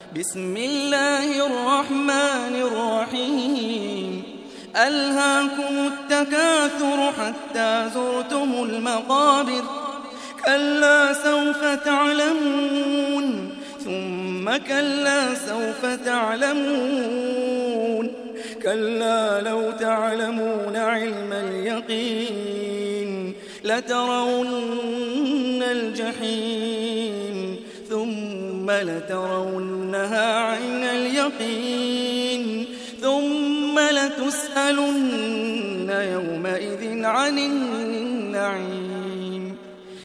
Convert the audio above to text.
بسم الله الرحمن الرحيم ألهاكم التكاثر حتى زرتم المقابر كلا سوف تعلمون ثم كلا سوف تعلمون كلا لو تعلمون علم اليقين لترون الجحيم ثم لترونها عين اليقين ثم لتسألن يومئذ عن النعيم